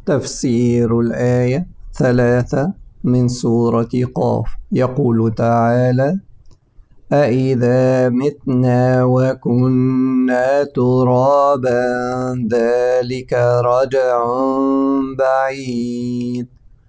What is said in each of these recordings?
تفسير الآية 3 من سورة قاف. يقول تعالى: أإذا متنا وكنا ترابا ذلك رجع بعيد.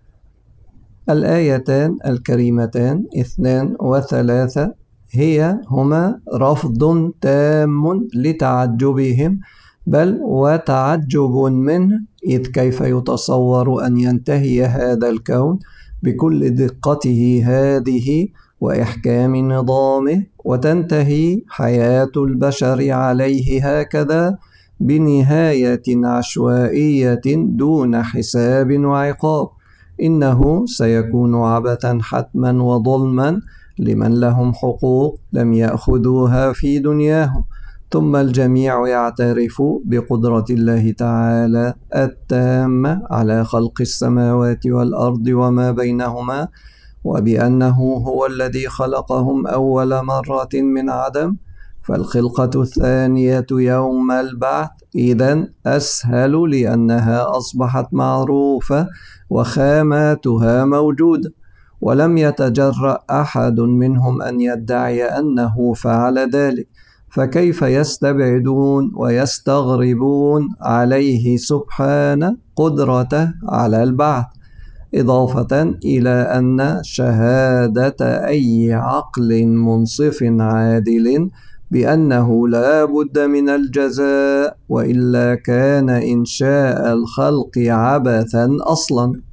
الآيتان الكريمتان 2 و3 هما رفض تام لتعجبهم، بل وتعجب منه، إذ كيف يتصور أن ينتهي هذا الكون بكل دقته هذه وإحكام نظامه، وتنتهي حياة البشر عليه هكذا بنهاية عشوائية دون حساب وعقاب؟ إنه سيكون عبثا حتما وظلما لمن لهم حقوق لم يأخذوها في دنياهم. ثم الجميع يعترف بقدرة الله تعالى التامة على خلق السماوات والأرض وما بينهما، وبأنه هو الذي خلقهم أول مرة من عدم، فالخلقة الثانية يوم البعث إذن أسهل لأنها أصبحت معروفة وخاماتها موجودة، ولم يتجرأ أحد منهم أن يدعي أنه فعل ذلك، فكيف يستبعدون ويستغربون عليه سبحانه قدرته على البعث؟ إضافة إلى أن شهادة أي عقل منصف عادل بأنه لا بد من الجزاء، وإلا كان إنشاء الخلق عبثا أصلا.